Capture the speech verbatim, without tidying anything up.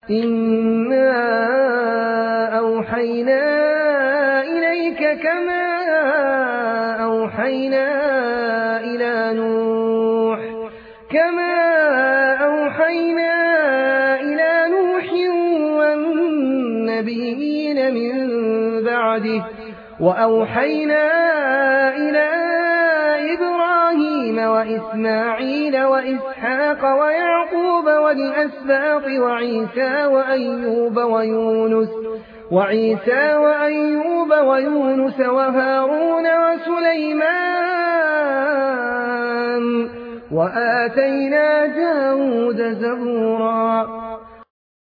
إنا أوحينا إليك كما أوحينا إلى نوح كما أوحينا إلى نوح والنبيين من بعده وأوحينا إلى إبراهيم وإسماعيل وإسحاق ويعقوب والأسباط وعيسى وأيوب ويونس وعيسى وأيوب ويونس وهارون وسليمان وآتينا داود زبورا